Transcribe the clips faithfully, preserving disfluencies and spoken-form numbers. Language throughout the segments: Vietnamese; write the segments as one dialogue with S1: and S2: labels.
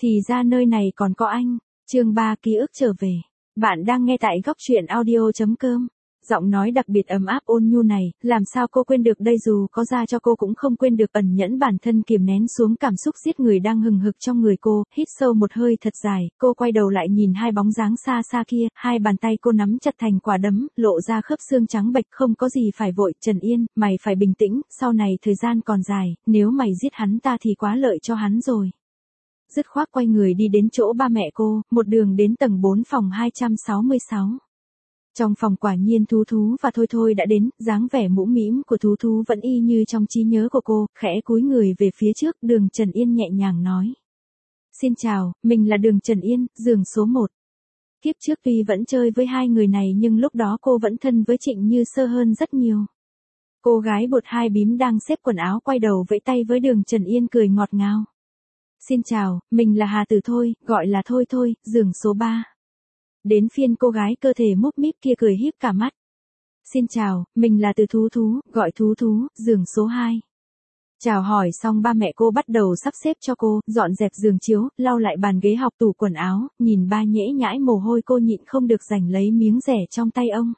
S1: Thì ra nơi này còn có anh. Chương ba ký ức trở về. Bạn đang nghe tại góc truyện audio chấm com. Giọng nói đặc biệt ấm áp ôn nhu này, làm sao cô quên được đây, dù có ra cho cô cũng không quên được. Ẩn nhẫn bản thân kiềm nén xuống cảm xúc giết người đang hừng hực trong người cô, hít sâu một hơi thật dài, cô quay đầu lại nhìn hai bóng dáng xa xa kia, hai bàn tay cô nắm chặt thành quả đấm, lộ ra khớp xương trắng bệch. Không có gì phải vội, Trần Yên, mày phải bình tĩnh, sau này thời gian còn dài, nếu mày giết hắn ta thì quá lợi cho hắn rồi. Dứt khoát quay người đi đến chỗ ba mẹ cô, một đường đến tầng bốn phòng hai trăm sáu mươi sáu. Trong phòng quả nhiên Thú Thú và Thôi Thôi đã đến, dáng vẻ mũm mĩm của Thú Thú vẫn y như trong trí nhớ của cô, khẽ cúi người về phía trước, Đường Trần Yên nhẹ nhàng nói. Xin chào, mình là Đường Trần Yên, giường số một. Kiếp trước tuy vẫn chơi với hai người này nhưng lúc đó cô vẫn thân với Trịnh Như Sơ hơn rất nhiều. Cô gái bột hai bím đang xếp quần áo quay đầu vẫy tay với Đường Trần Yên cười ngọt ngào. Xin chào, mình là Hà Tử Thôi, gọi là Thôi Thôi, giường số ba. Đến phiên cô gái cơ thể múp míp kia cười híp cả mắt. Xin chào, mình là Từ Thú Thú, gọi Thú Thú, giường số hai. Chào hỏi xong ba mẹ cô bắt đầu sắp xếp cho cô, dọn dẹp giường chiếu, lau lại bàn ghế học tủ quần áo, nhìn ba nhễ nhãi mồ hôi cô nhịn không được giành lấy miếng rẻ trong tay ông.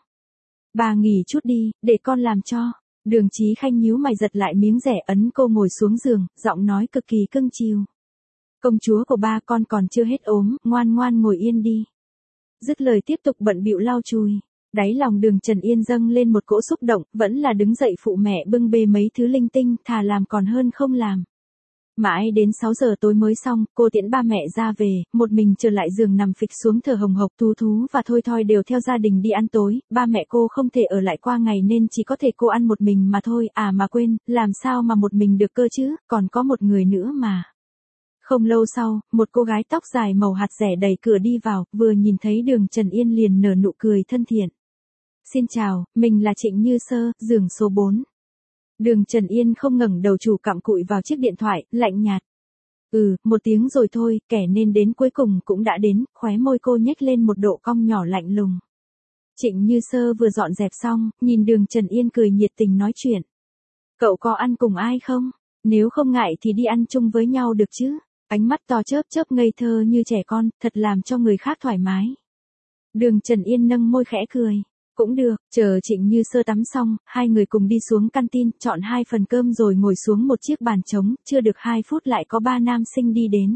S1: Bà nghỉ chút đi, để con làm cho. Đường Chí Khanh nhíu mày giật lại miếng rẻ ấn cô ngồi xuống giường, giọng nói cực kỳ cưng chiều. Công chúa của ba con còn chưa hết ốm, ngoan ngoan ngồi yên đi. Dứt lời tiếp tục bận bịu lau chùi. Đáy lòng Đường Trần Yên dâng lên một cỗ xúc động, vẫn là đứng dậy phụ mẹ bưng bê mấy thứ linh tinh, thà làm còn hơn không làm. Mãi đến sáu giờ tối mới xong, cô tiễn ba mẹ ra về, một mình trở lại giường nằm phịch xuống thở hồng hộc. Thú Thú và Thôi Thôi đều theo gia đình đi ăn tối, ba mẹ cô không thể ở lại qua ngày nên chỉ có thể cô ăn một mình mà thôi. À mà quên, làm sao mà một mình được cơ chứ, còn có một người nữa mà. Không lâu sau, một cô gái tóc dài màu hạt dẻ đẩy cửa đi vào, vừa nhìn thấy Đường Trần Yên liền nở nụ cười thân thiện. Xin chào, mình là Trịnh Như Sơ, giường số bốn. Đường Trần Yên không ngẩng đầu chủ cặm cụi vào chiếc điện thoại, lạnh nhạt. Ừ, một tiếng rồi thôi, kẻ nên đến cuối cùng cũng đã đến, khóe môi cô nhếch lên một độ cong nhỏ lạnh lùng. Trịnh Như Sơ vừa dọn dẹp xong, nhìn Đường Trần Yên cười nhiệt tình nói chuyện. Cậu có ăn cùng ai không? Nếu không ngại thì đi ăn chung với nhau được chứ? Ánh mắt to chớp chớp ngây thơ như trẻ con, thật làm cho người khác thoải mái. Đường Trần Yên nâng môi khẽ cười. Cũng được, chờ Trịnh Như Sơ tắm xong, hai người cùng đi xuống canteen, chọn hai phần cơm rồi ngồi xuống một chiếc bàn trống, chưa được hai phút lại có ba nam sinh đi đến.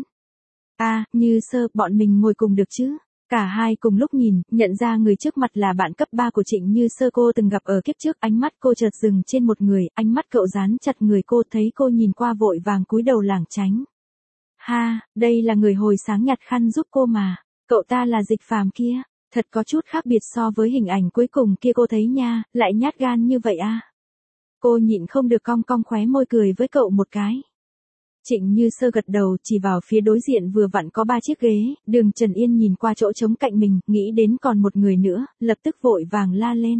S1: À, Như Sơ, bọn mình ngồi cùng được chứ? Cả hai cùng lúc nhìn, nhận ra người trước mặt là bạn cấp ba của Trịnh Như Sơ cô từng gặp ở kiếp trước, ánh mắt cô chợt dừng trên một người, ánh mắt cậu dán chặt người cô, thấy cô nhìn qua vội vàng cúi đầu lảng tránh. Ha, đây là người hồi sáng nhặt khăn giúp cô mà, cậu ta là Dịch Phàm kia, thật có chút khác biệt so với hình ảnh cuối cùng kia cô thấy nha, lại nhát gan như vậy à. Cô nhịn không được cong cong khóe môi cười với cậu một cái. Trịnh Như Sơ gật đầu chỉ vào phía đối diện vừa vặn có ba chiếc ghế, Đường Trần Yên nhìn qua chỗ trống cạnh mình, nghĩ đến còn một người nữa, lập tức vội vàng la lên.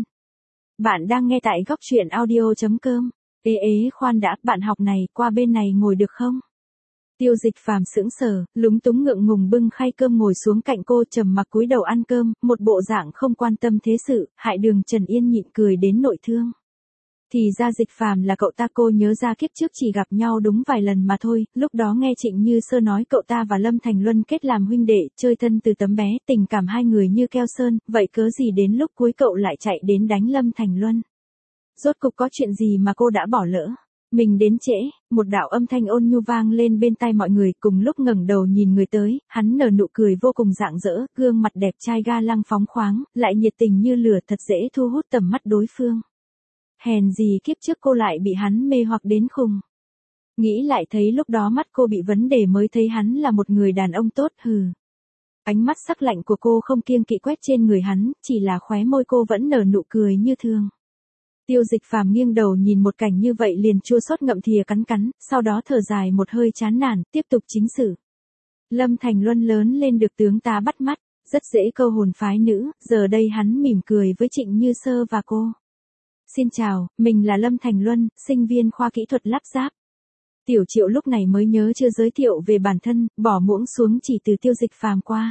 S1: Bạn đang nghe tại góc truyện audio chấm com. Ê ế khoan đã, bạn học này, qua bên này ngồi được không? Tiêu Dịch Phàm sững sờ, lúng túng ngượng ngùng bưng khay cơm ngồi xuống cạnh cô, trầm mặc cúi đầu ăn cơm, một bộ dạng không quan tâm thế sự, hại Đường Trần Yên nhịn cười đến nội thương. Thì ra Dịch Phàm là cậu ta, cô nhớ ra kiếp trước chỉ gặp nhau đúng vài lần mà thôi, lúc đó nghe Trịnh Như Sơ nói cậu ta và Lâm Thành Luân kết làm huynh đệ, chơi thân từ tấm bé, tình cảm hai người như keo sơn, vậy cớ gì đến lúc cuối cậu lại chạy đến đánh Lâm Thành Luân? Rốt cục có chuyện gì mà cô đã bỏ lỡ? Mình đến trễ, một đạo âm thanh ôn nhu vang lên bên tai mọi người, cùng lúc ngẩng đầu nhìn người tới, hắn nở nụ cười vô cùng rạng rỡ, gương mặt đẹp trai ga lăng phóng khoáng, lại nhiệt tình như lửa, thật dễ thu hút tầm mắt đối phương. Hèn gì kiếp trước cô lại bị hắn mê hoặc đến khùng. Nghĩ lại thấy lúc đó mắt cô bị vấn đề mới thấy hắn là một người đàn ông tốt, hừ. Ánh mắt sắc lạnh của cô không kiêng kỵ quét trên người hắn, chỉ là khóe môi cô vẫn nở nụ cười như thường. Tiêu Dịch Phàm nghiêng đầu nhìn một cảnh như vậy liền chua xót ngậm thìa cắn cắn, sau đó thở dài một hơi chán nản, tiếp tục chính sự. Lâm Thành Luân lớn lên được tướng tá bắt mắt, rất dễ câu hồn phái nữ, giờ đây hắn mỉm cười với Trịnh Như Sơ và cô. Xin chào, mình là Lâm Thành Luân, sinh viên khoa kỹ thuật lắp ráp. Tiểu Triệu lúc này mới nhớ chưa giới thiệu về bản thân, bỏ muỗng xuống chỉ từ Tiêu Dịch Phàm qua.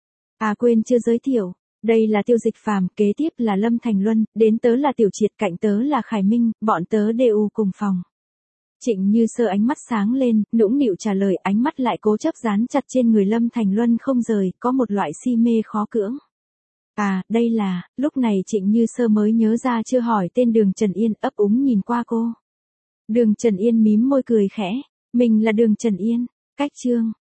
S1: À quên chưa giới thiệu. Đây là Tiêu Dịch Phàm, kế tiếp là Lâm Thành Luân, đến tớ là Tiểu Triệt, cạnh tớ là Khải Minh, bọn tớ đều cùng phòng. Trịnh Như Sơ ánh mắt sáng lên, nũng nịu trả lời, ánh mắt lại cố chấp dán chặt trên người Lâm Thành Luân không rời, có một loại si mê khó cưỡng. À, đây là, lúc này Trịnh Như Sơ mới nhớ ra chưa hỏi tên Đường Trần Yên, ấp úng nhìn qua cô. Đường Trần Yên mím môi cười khẽ, mình là Đường Trần Yên, cách chương.